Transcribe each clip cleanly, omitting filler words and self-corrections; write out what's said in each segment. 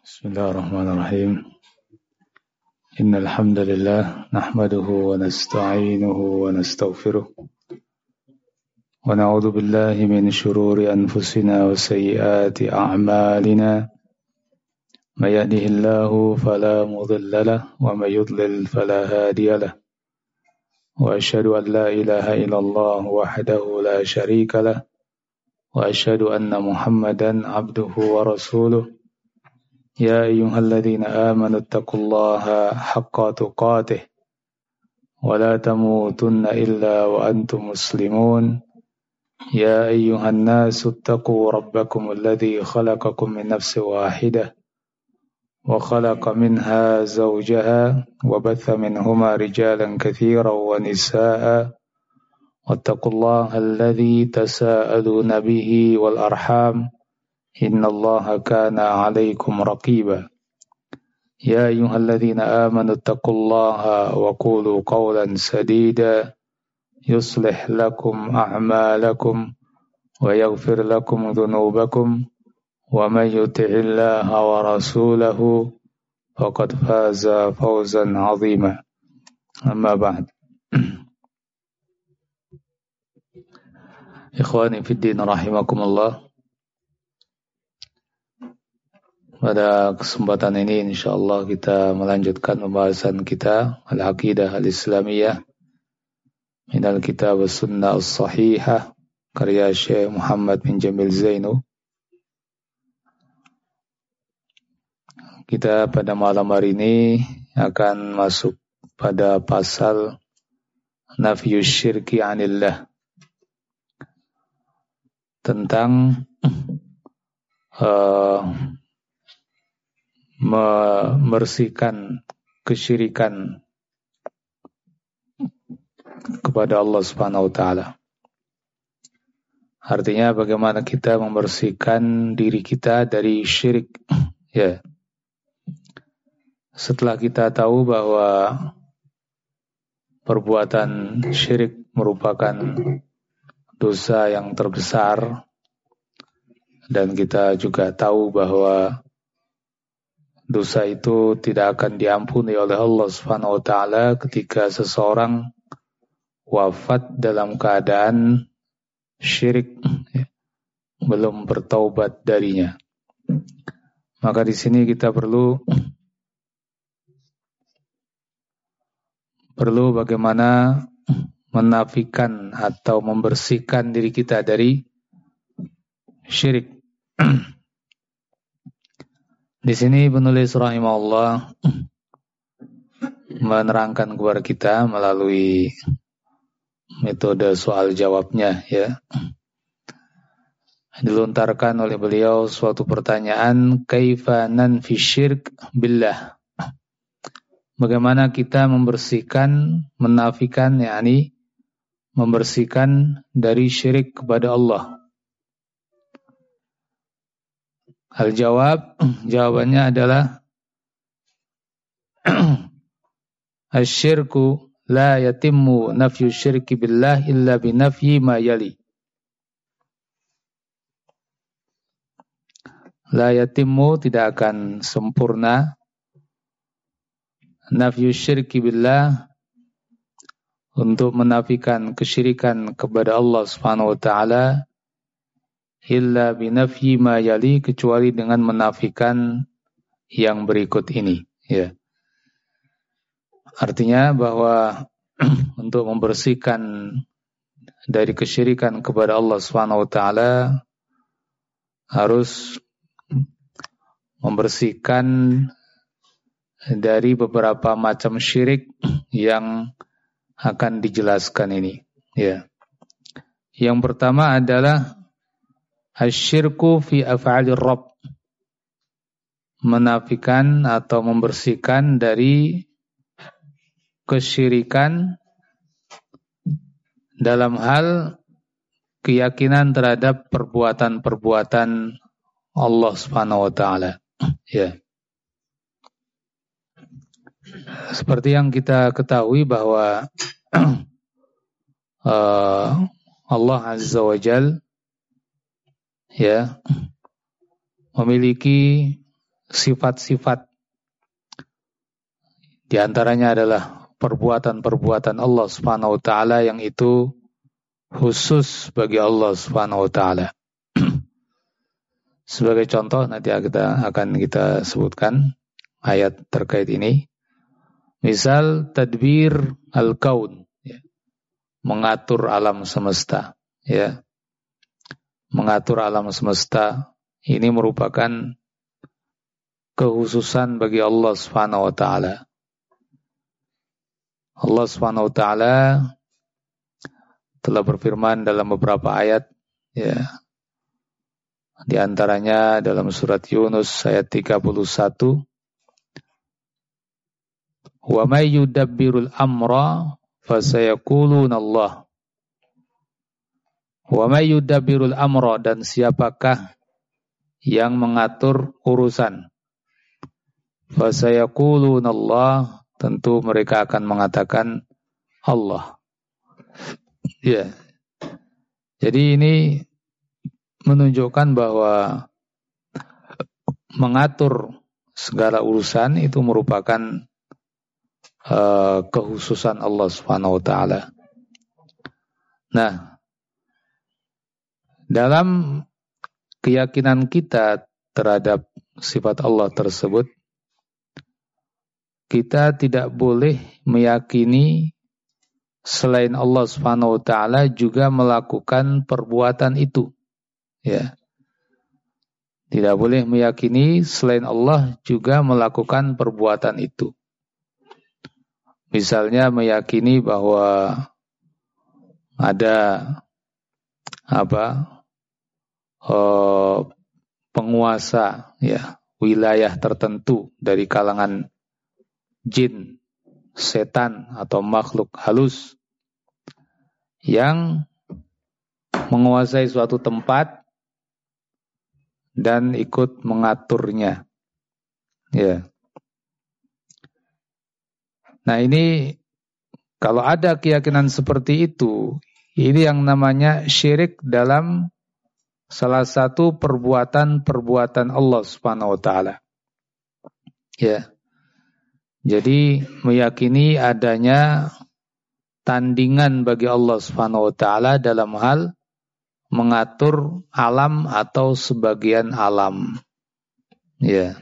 Bismillahirrahmanirrahim. Innal hamdalillah nahmaduhu wa nasta'inuhu wa nastaghfiruh wa na'udzu billahi min shururi anfusina wa sayyiati a'malina. May yahdihillahu fala mudilla lahu wa may yudlil fala hadiya lahu. Wa asyhadu an la ilaha illallah wahdahu la syarika lahu wa asyhadu anna Muhammadan abduhu wa rasuluh. يا أيها الذين آمنوا اتقوا الله حق تقاته ولا تموتن إلا وأنتم مسلمون يا أيها الناس اتقوا ربكم الذي خلقكم من نفس واحدة وخلق منها زوجها وبث منهما رجالا كثيرا ونساء واتقوا الله الذي تساءلون به والأرحام إن الله كان عليكم رقيبا يا أيها الذين آمنوا اتقوا الله وقولوا قولا سديدا يصلح لكم أعمالكم ويغفر لكم ذنوبكم ومن يطع الله ورسوله فقد فاز فوزا عظيما أما بعد إخواني في الدين رحمكم الله. Pada kesempatan ini insyaallah kita melanjutkan pembahasan kita Al-Aqidah Al-Islamiyah minal kitab was-sunnah as-sahihah karya Syekh Muhammad bin Jamil Zainu. Kita pada malam hari ini akan masuk pada pasal nafyus syirki 'anillah, tentang membersihkan kesyirikan kepada Allah Subhanahu wa taala. Artinya bagaimana kita membersihkan diri kita dari syirik, ya. Setelah kita tahu bahwa perbuatan syirik merupakan dosa yang terbesar, dan kita juga tahu bahwa dosa itu tidak akan diampuni oleh Allah Subhanahu wa taala ketika seseorang wafat dalam keadaan syirik, belum bertaubat darinya. Maka di sini kita perlu bagaimana menafikan atau membersihkan diri kita dari syirik. Di sini penulis rahimahullah menerangkan kepada kita melalui metode soal jawabnya, ya. Dilontarkan oleh beliau suatu pertanyaan, kaifa nanfi syirk billah? Bagaimana kita membersihkan, menafikan, yakni membersihkan dari syirik kepada Allah? Jawabannya adalah asyirku la yatimmu nafyu syirki billah illa binafyi ma yali. La yatimmu, tidak akan sempurna, nafyu syirki billah, untuk menafikan kesyirikan kepada Allah Subhanahu wa taala, illa binafyi ma yali, kecuali dengan menafikan yang berikut ini, ya. Artinya bahwa untuk membersihkan dari kesyirikan kepada Allah Subhanahu wa taala harus membersihkan dari beberapa macam syirik yang akan dijelaskan ini, ya. Yang pertama adalah asyirku fi af'alir Rabb, menafikan atau membersihkan dari kesyirikan dalam hal keyakinan terhadap perbuatan-perbuatan Allah Subhanahu wa taala, ya. Seperti yang kita ketahui bahwa Allah Azza wa Jalla, ya, memiliki sifat-sifat. Di antaranya adalah perbuatan-perbuatan Allah Subhanahu wa taala yang itu khusus bagi Allah Subhanahu wa taala. Sebagai contoh nanti kita sebutkan ayat terkait ini. Misal tadbir al-kaun, ya. Mengatur alam semesta, ya. Mengatur alam semesta ini merupakan kekhususan bagi Allah Subhanahu wa taala. Allah Subhanahu wa taala telah berfirman dalam beberapa ayat, ya. Di antaranya dalam surat Yunus ayat 31, "Wa may yudabbirul amra fasayaquluna Allah." Wa may yudabbirul amra, dan siapakah yang mengatur urusan? Fasayaquluna Allah, tentu mereka akan mengatakan Allah. Ya. Jadi ini menunjukkan bahwa mengatur segala urusan itu merupakan kekhususan Allah Subhanahu wa taala. Nah, dalam keyakinan kita terhadap sifat Allah tersebut, kita tidak boleh meyakini selain Allah Subhanahu wa taala juga melakukan perbuatan itu. Ya. Tidak boleh meyakini selain Allah juga melakukan perbuatan itu. Misalnya meyakini bahwa ada penguasa, ya, wilayah tertentu dari kalangan jin, setan atau makhluk halus yang menguasai suatu tempat dan ikut mengaturnya. Ya. Nah, ini kalau ada keyakinan seperti itu, ini yang namanya syirik dalam salah satu perbuatan-perbuatan Allah Subhanahu wa taala. Ya. Jadi meyakini adanya tandingan bagi Allah Subhanahu wa taala dalam hal mengatur alam atau sebagian alam. Ya.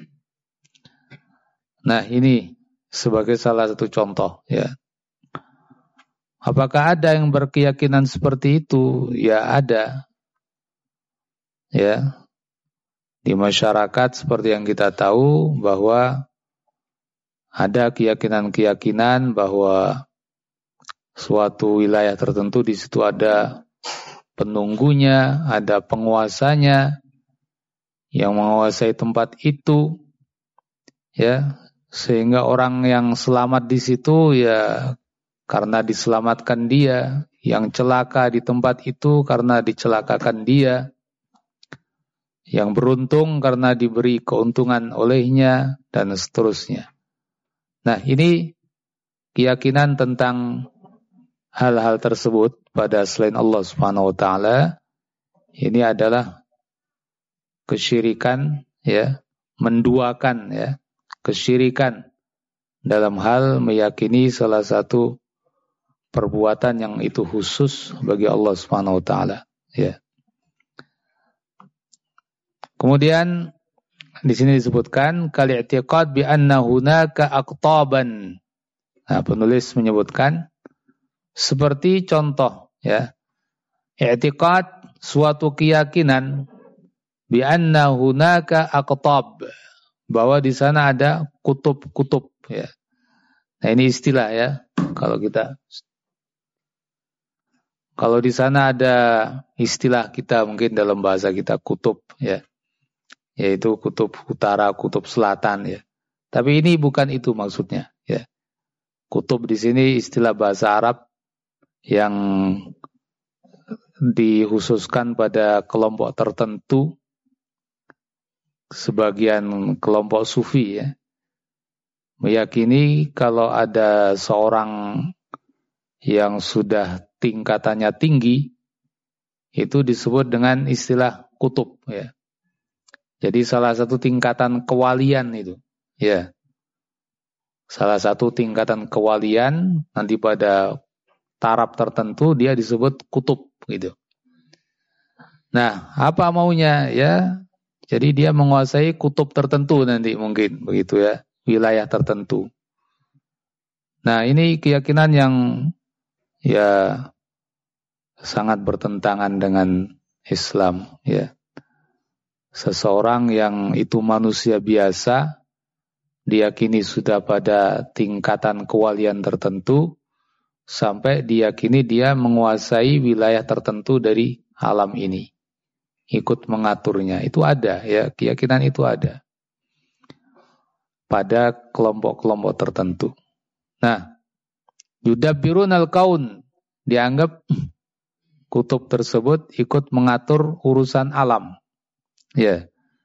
Nah, ini sebagai salah satu contoh, ya. Apakah ada yang berkeyakinan seperti itu? Ya, ada. Ya. Di masyarakat seperti yang kita tahu bahwa ada keyakinan-keyakinan bahwa suatu wilayah tertentu di situ ada penunggunya, ada penguasanya yang menguasai tempat itu, ya, sehingga orang yang selamat di situ ya karena diselamatkan dia, yang celaka di tempat itu karena dicelakakan dia, yang beruntung karena diberi keuntungan olehnya, dan seterusnya. Nah, ini keyakinan tentang hal-hal tersebut pada selain Allah Subhanahu wa taala ini adalah kesyirikan, ya, menduakan, ya, kesyirikan dalam hal meyakini salah satu perbuatan yang itu khusus bagi Allah Subhanahu wa taala, ya. Kemudian di sini disebutkan kal i'tiqad bi anna hunaka aqtaban. Nah, penulis menyebutkan seperti contoh, ya. I'tiqad, suatu keyakinan, bi anna hunaka aqtab, bahwa di sana ada kutub-kutub, ya. Nah, ini istilah, ya. Kalau di sana ada istilah kita mungkin dalam bahasa kita kutub, ya. Yaitu kutub utara, kutub selatan, ya. Tapi ini bukan itu maksudnya, ya. Kutub di sini istilah bahasa Arab yang dikhususkan pada kelompok tertentu, sebagian kelompok sufi, ya, meyakini kalau ada seorang yang sudah tingkatannya tinggi, itu disebut dengan istilah kutub, ya. Jadi salah satu tingkatan kewalian itu. Ya. Salah satu tingkatan kewalian nanti pada taraf tertentu dia disebut kutub gitu. Nah, apa maunya ya? Jadi dia menguasai kutub tertentu nanti mungkin begitu ya, wilayah tertentu. Nah, ini keyakinan yang ya sangat bertentangan dengan Islam ya. Seseorang yang itu manusia biasa diyakini sudah pada tingkatan kewalian tertentu sampai diyakini dia menguasai wilayah tertentu dari alam ini. Ikut mengaturnya. Itu ada ya, keyakinan itu ada pada kelompok-kelompok tertentu. Nah, yudabbirunal kaun dianggap kutub tersebut ikut mengatur urusan alam. Ya.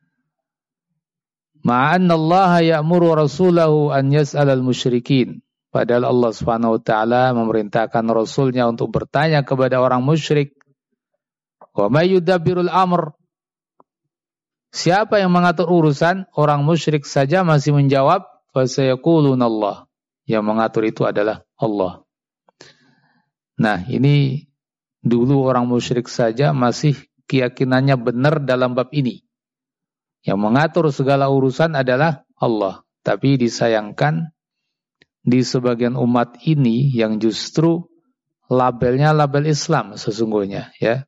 Ma'annallaha ya'muru rasulahu an yas'alal musyrikin. Padahal Allah Subhanahu wa taala memerintahkan rasulnya untuk bertanya kepada orang musyrik. Wa may yudabbirul amr. Siapa yang mengatur urusan? Orang musyrik saja masih menjawab fa sayaqulunallah. Yang mengatur itu adalah Allah. Nah, ini dulu orang musyrik saja masih keyakinannya benar dalam bab ini. Yang mengatur segala urusan adalah Allah. Tapi disayangkan di sebagian umat ini yang justru labelnya label Islam sesungguhnya ya.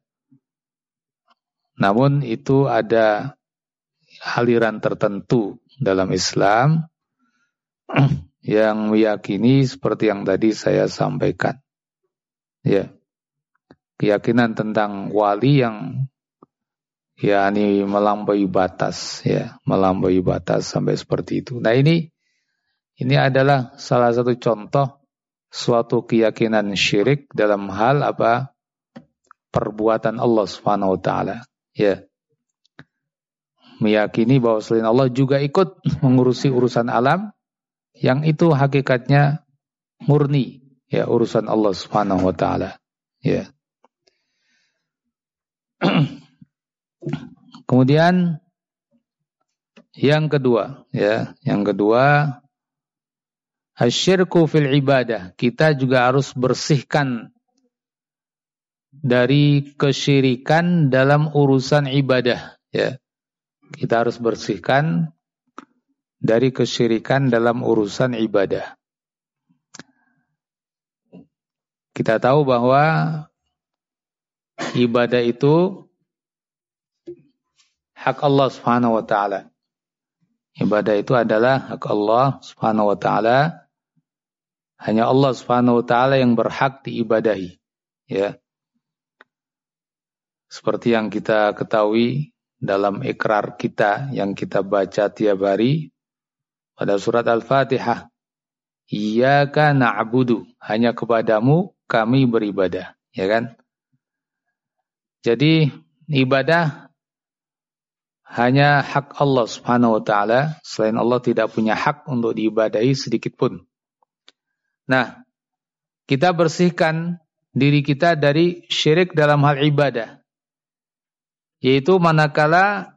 Namun itu ada aliran tertentu dalam Islam yang meyakini seperti yang tadi saya sampaikan. Ya. Keyakinan tentang wali yang yakni melampaui batas ya, melampaui batas sampai seperti itu. Nah, ini adalah salah satu contoh suatu keyakinan syirik dalam hal apa? Perbuatan Allah Subhanahu wa taala. Ya. Meyakini bahwa selain Allah juga ikut mengurusi urusan alam yang itu hakikatnya murni ya, urusan Allah Subhanahu wa taala. Ya. Kemudian yang kedua ya, asyirku fil ibadah. Kita juga harus bersihkan dari kesyirikan dalam urusan ibadah ya. Kita harus bersihkan dari kesyirikan dalam urusan ibadah. Kita tahu bahwa ibadah itu hak Allah Subhanahu wa taala. Ibadah itu adalah hak Allah Subhanahu wa taala. Hanya Allah Subhanahu wa taala yang berhak diibadahi. Ya. Seperti yang kita ketahui dalam ikrar kita yang kita baca tiap hari pada surat Al-Fatihah. Iyyaka na'budu, hanya kepadamu kami beribadah, ya kan? Jadi ibadah hanya hak Allah Subhanahu wa taala, selain Allah tidak punya hak untuk diibadahi sedikit pun. Nah, kita bersihkan diri kita dari syirik dalam hal ibadah. Yaitu manakala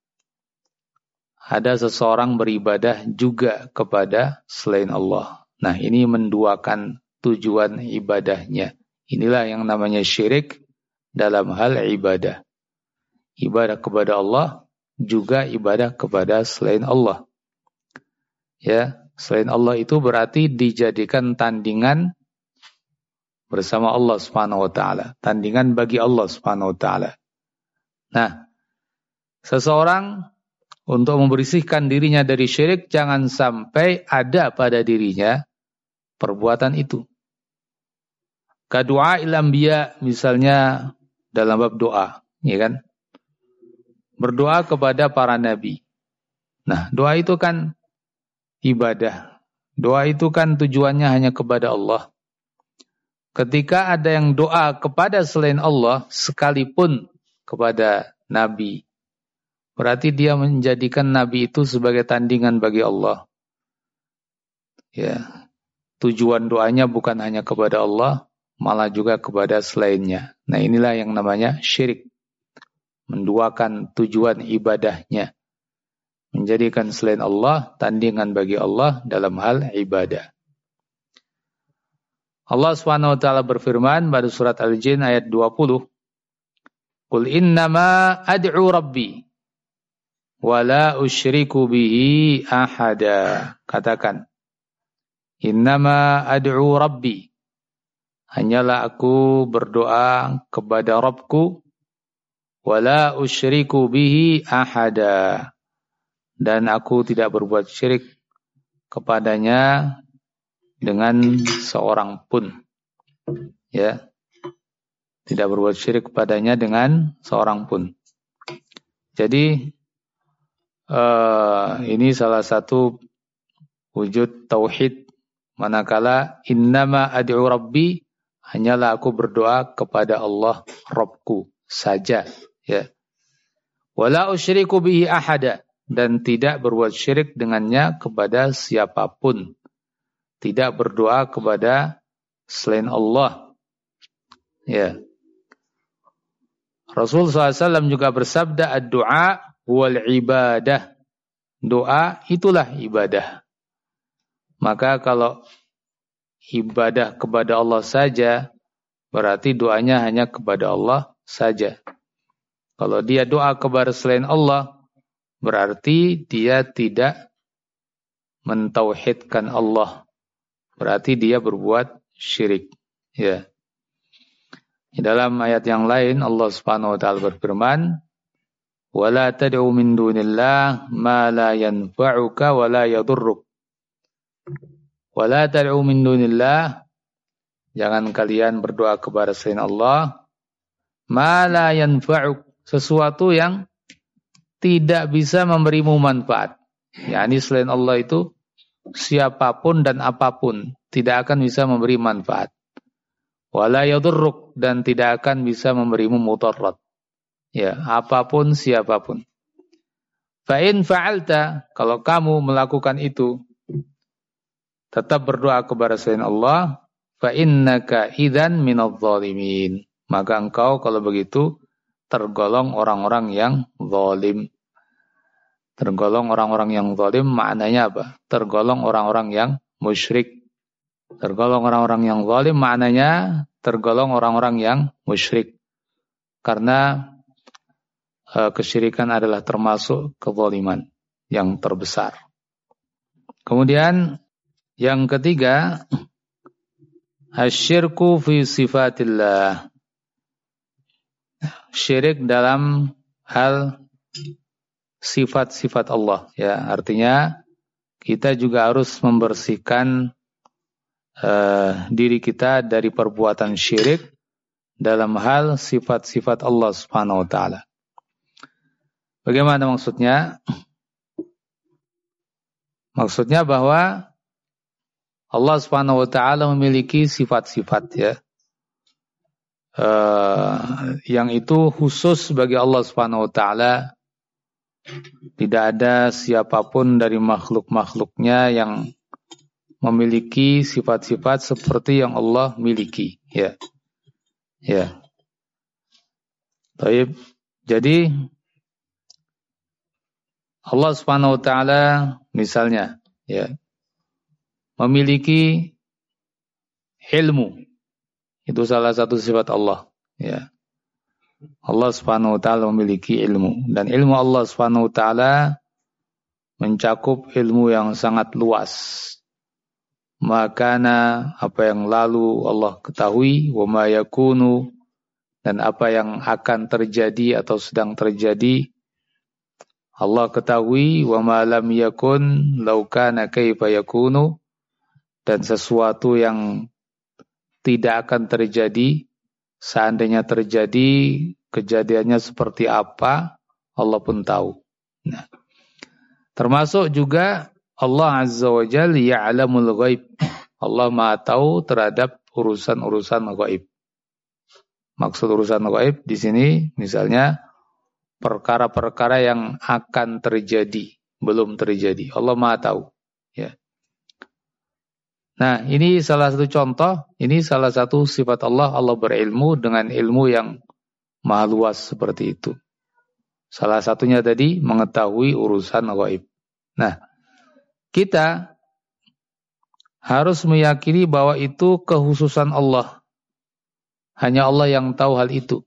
ada seseorang beribadah juga kepada selain Allah. Nah, ini menduakan tujuan ibadahnya. Inilah yang namanya syirik dalam hal ibadah. Ibadah kepada Allah juga ibadah kepada selain Allah. Ya, selain Allah itu berarti dijadikan tandingan bersama Allah Subhanahu wa taala, tandingan bagi Allah Subhanahu wa taala. Nah, seseorang untuk membersihkan dirinya dari syirik jangan sampai ada pada dirinya perbuatan itu. Kadu'a il anbiya misalnya dalam bab doa, ya kan? Berdoa kepada para nabi. Nah, doa itu kan ibadah. Doa itu kan tujuannya hanya kepada Allah. Ketika ada yang doa kepada selain Allah sekalipun kepada nabi, berarti dia menjadikan nabi itu sebagai tandingan bagi Allah. Ya. Tujuan doanya bukan hanya kepada Allah, malah juga kepada selainnya. Nah, inilah yang namanya syirik. Menduakan tujuan ibadahnya. menjadikan selain Allah tandingan bagi Allah dalam hal ibadah. Allah Subhanahu wa taala berfirman pada surat Al-Jin ayat 20. Qul innama ad'u rabbi wa la usyriku bihi ahada. Katakan, innama ad'u rabbi, hanyalah aku berdoa kepada Rabbku, wa la usyriku bihi ahada, dan aku tidak berbuat syirik kepadanya dengan seorang pun. Ya. Tidak berbuat syirik kepadanya dengan seorang pun. Jadi ini salah satu wujud tauhid, manakala innama ad'u rabbi, hanyalah aku berdoa kepada Allah Rabbku saja, ya. Wala usyriku bihi ahada, dan tidak berbuat syirik dengannya kepada siapapun. Tidak berdoa kepada selain Allah. Ya. Rasul SAW juga bersabda, ad-du'a huwal ibadah. Doa itulah ibadah. Maka kalau ibadah kepada Allah saja, berarti doanya hanya kepada Allah saja. Kalau dia doa kepada selain Allah, berarti dia tidak mentauhidkan Allah. Berarti dia berbuat syirik. Ya. Di dalam ayat yang lain Allah Subhanahu wa taala berfirman, "Wala tad'u min dunillah ma la yanfa'uka wa la yadurruk." Wala tad'u min dunillah, jangan kalian berdoa kepada selain Allah, ma la yanfa'uk, sesuatu yang tidak bisa memberimu manfaat. yakni selain Allah itu siapapun dan apapun tidak akan bisa memberi manfaat. Wala yadurruk, dan tidak akan bisa memberimu mudarat. Ya, apapun siapapun. Fa in fa'alta, kalau kamu melakukan itu, tetap berdoa kepada selain Allah, fa innaka idzan minadh dhalimin. Maka engkau kalau begitu tergolong orang-orang yang zalim. Tergolong orang-orang yang zalim maknanya apa? Tergolong orang-orang yang musyrik. Tergolong orang-orang yang zalim maknanya tergolong orang-orang yang musyrik. Karena kesyirikan adalah termasuk kezaliman yang terbesar. Kemudian yang ketiga, asyirku fi sifatillah. Syirik dalam hal sifat-sifat Allah, ya. Artinya kita juga harus membersihkan diri kita dari perbuatan syirik dalam hal sifat-sifat Allah Subhanahu wa taala. Bagaimana maksudnya? Maksudnya bahwa Allah Subhanahu wa taala memiliki sifat-sifat, ya. Yang itu khusus bagi Allah Subhanahu wa taala. Tidak ada siapapun dari makhluk-makhluknya yang memiliki sifat-sifat seperti yang Allah miliki, ya. Ya. Baik. Jadi Allah Subhanahu wa taala misalnya, ya, memiliki ilmu. Itu salah satu sifat Allah, ya. Allah Subhanahu wa taala memiliki ilmu, dan ilmu Allah Subhanahu wa taala mencakup ilmu yang sangat luas. Makana, apa yang lalu Allah ketahui, wa ma yakunu, dan apa yang akan terjadi atau sedang terjadi Allah ketahui, wa ma lam yakun law kana kaifa yakunu, dan sesuatu yang tidak akan terjadi seandainya terjadi kejadiannya seperti apa Allah pun tahu. Nah, termasuk juga Allah Azza wa Jalla ya'lamul ghaib. Allah Maha tahu terhadap urusan-urusan ghaib. Maksud urusan ghaib di sini misalnya perkara-perkara yang akan terjadi, belum terjadi. Allah Maha tahu, ya. Nah, ini salah satu contoh, ini salah satu sifat Allah. Allah berilmu dengan ilmu yang maha luas seperti itu. Salah satunya tadi mengetahui urusan ghaib. Nah, kita harus meyakini bahwa itu kekhususan Allah. Hanya Allah yang tahu hal itu.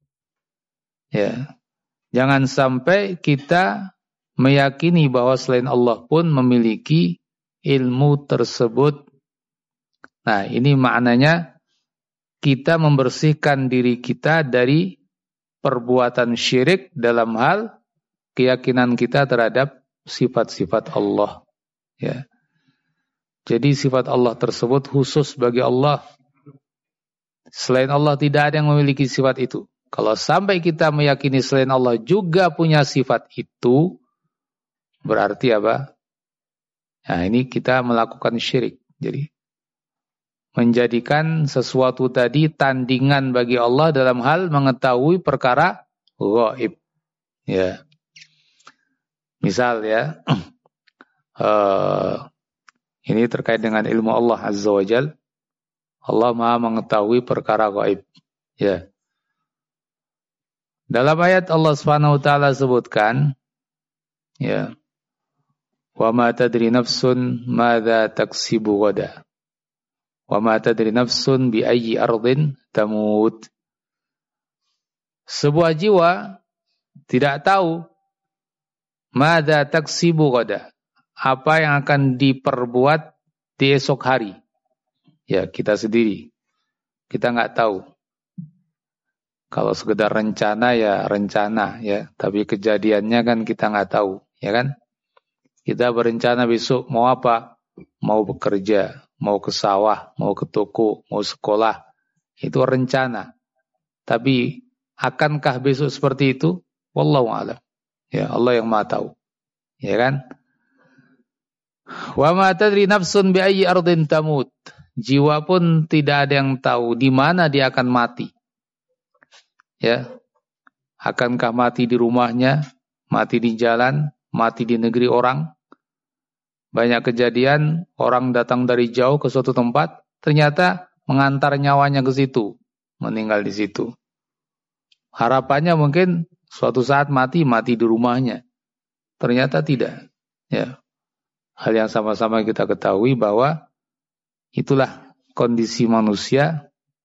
Ya. Jangan sampai kita meyakini bahwa selain Allah pun memiliki ilmu tersebut. Nah, ini maknanya kita membersihkan diri kita dari perbuatan syirik dalam hal keyakinan kita terhadap sifat-sifat Allah. Ya. Jadi sifat Allah tersebut khusus bagi Allah. Selain Allah tidak ada yang memiliki sifat itu. Kalau sampai kita meyakini selain Allah juga punya sifat itu, berarti apa? Nah, ini kita melakukan syirik. Jadi menjadikan sesuatu tadi tandingan bagi Allah dalam hal mengetahui perkara ghaib. Ya. Misal ya, ini terkait dengan ilmu Allah Azza wa Jal. Allah Maha mengetahui perkara ghaib. Ya. Dalam ayat Allah Subhanahu wa taala sebutkan, ya, wa ma tadri nafsun madza taksibu ghadan. Wa ma tadri nafsun bi ayyi ardin tamut. Sebuah jiwa tidak tahu madza taksibu ghadan, apa yang akan diperbuat di esok hari. Ya, kita sendiri. Kita enggak tahu. Kalau sekedar rencana ya rencana ya, tapi kejadiannya kan kita enggak tahu, ya kan? Kita berencana besok mau apa? Mau bekerja, mau ke sawah, mau ke toko, mau sekolah. Itu rencana. Tapi akankah besok seperti itu? Wallahu a'lam. Ya, Allah yang Maha tahu. Ya kan? Wa ma tadri nafsun bi ayyi ardin tamut. Jiwa pun tidak ada yang tahu di mana dia akan mati. Ya. Akankah mati di rumahnya, mati di jalan, mati di negeri orang? Banyak kejadian orang datang dari jauh ke suatu tempat, ternyata mengantar nyawanya ke situ, meninggal di situ. Harapannya mungkin suatu saat mati di rumahnya. Ternyata tidak. Ya. Hal yang sama-sama kita ketahui bahwa itulah kondisi manusia,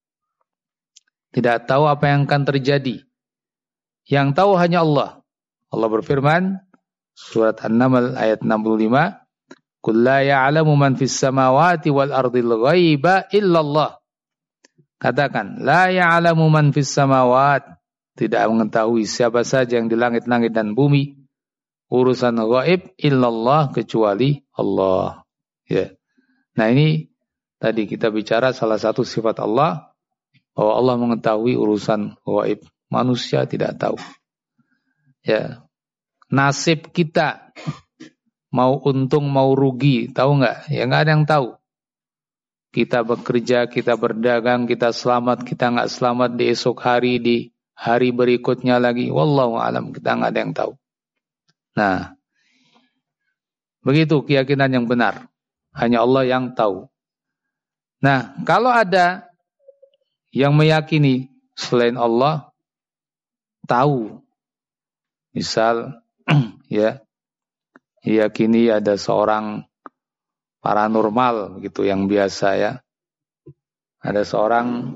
tidak tahu apa yang akan terjadi. Yang tahu hanya Allah. Allah berfirman, surat An-Naml ayat 65, "Qul la ya'lamu man fis samawati wal ardil ghaiba illallah." Katakan, la ya'lamu man fis samawat, tidak mengetahui siapa saja yang di langit-langit dan bumi, urusan ghaib illallah, kecuali Allah. Ya. Nah, ini tadi kita bicara salah satu sifat Allah, bahwa Allah mengetahui urusan ghaib. Manusia tidak tahu. Ya. Nasib kita, mau untung mau rugi, tahu enggak? Ya enggak ada yang tahu. Kita bekerja, kita berdagang, kita selamat, kita enggak selamat di esok hari, di hari berikutnya lagi. Wallahu a'lam, kita enggak ada yang tahu. Nah, begitu keyakinan yang benar. Hanya Allah yang tahu. Nah, kalau ada yang meyakini selain Allah tahu, misal ya, yakini ada seorang paranormal gitu yang biasa ya, ada seorang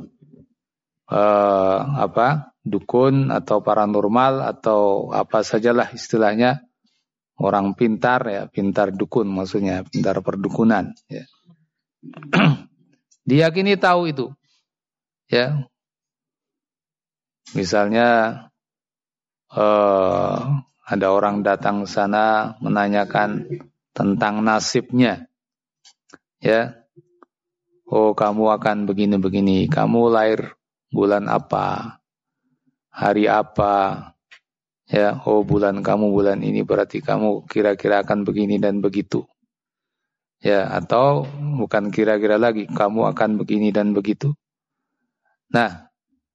dukun atau paranormal atau apa sajalah istilahnya, orang pintar ya, pintar dukun maksudnya, pintar perdukunan ya. Diyakini tahu itu ya. Misalnya ada orang datang ke sana menanyakan tentang nasibnya. Ya. Oh, kamu akan begini-begini. Kamu lahir bulan apa? Hari apa? Ya, oh bulan kamu bulan ini, berarti kamu kira-kira akan begini dan begitu. Ya, atau bukan kira-kira lagi, kamu akan begini dan begitu. Nah,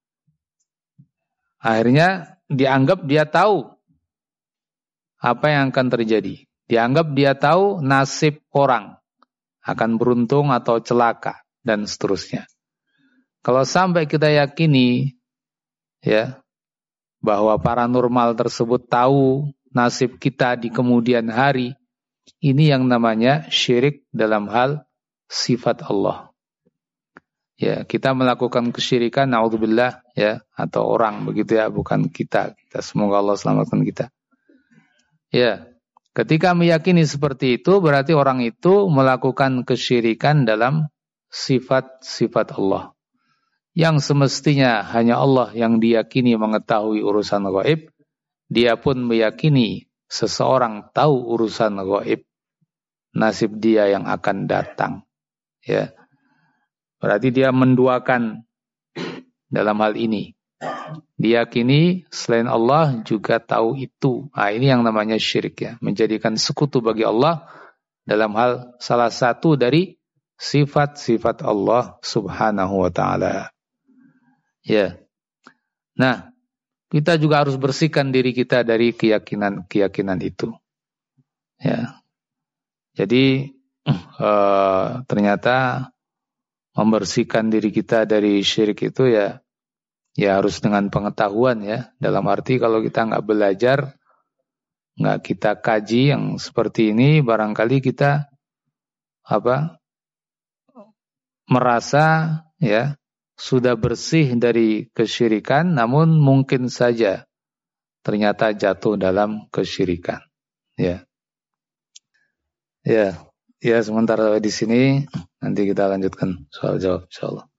akhirnya dianggap dia tahu apa yang akan terjadi. Dianggap dia tahu nasib orang, akan beruntung atau celaka dan seterusnya. Kalau sampai kita yakini ya bahwa paranormal tersebut tahu nasib kita di kemudian hari, Ini yang namanya syirik dalam hal sifat Allah. Ya, kita melakukan kesyirikan, naudzubillah, ya, atau orang begitu ya, bukan kita. Semoga Allah selamatkan kita. Ya, ketika meyakini seperti itu, berarti orang itu melakukan kesyirikan dalam sifat-sifat Allah. Yang semestinya hanya Allah yang diyakini mengetahui urusan gaib, dia pun meyakini seseorang tahu urusan gaib, nasib dia yang akan datang. Ya. Berarti dia menduakan dalam hal ini. Diyakini selain Allah juga tahu itu. Nah, ini yang namanya syirik ya. Menjadikan sekutu bagi Allah dalam hal salah satu dari sifat-sifat Allah subhanahu wa ta'ala. Ya. Nah, kita juga harus bersihkan diri kita dari keyakinan-keyakinan itu. Ya. Jadi ternyata membersihkan diri kita dari syirik itu ya harus dengan pengetahuan ya. Dalam arti kalau kita nggak belajar, nggak kita kaji yang seperti ini, barangkali kita merasa ya sudah bersih dari kesyirikan, namun mungkin saja ternyata jatuh dalam kesyirikan. Ya. Ya, sementara di sini nanti kita lanjutkan soal jawab insyaallah.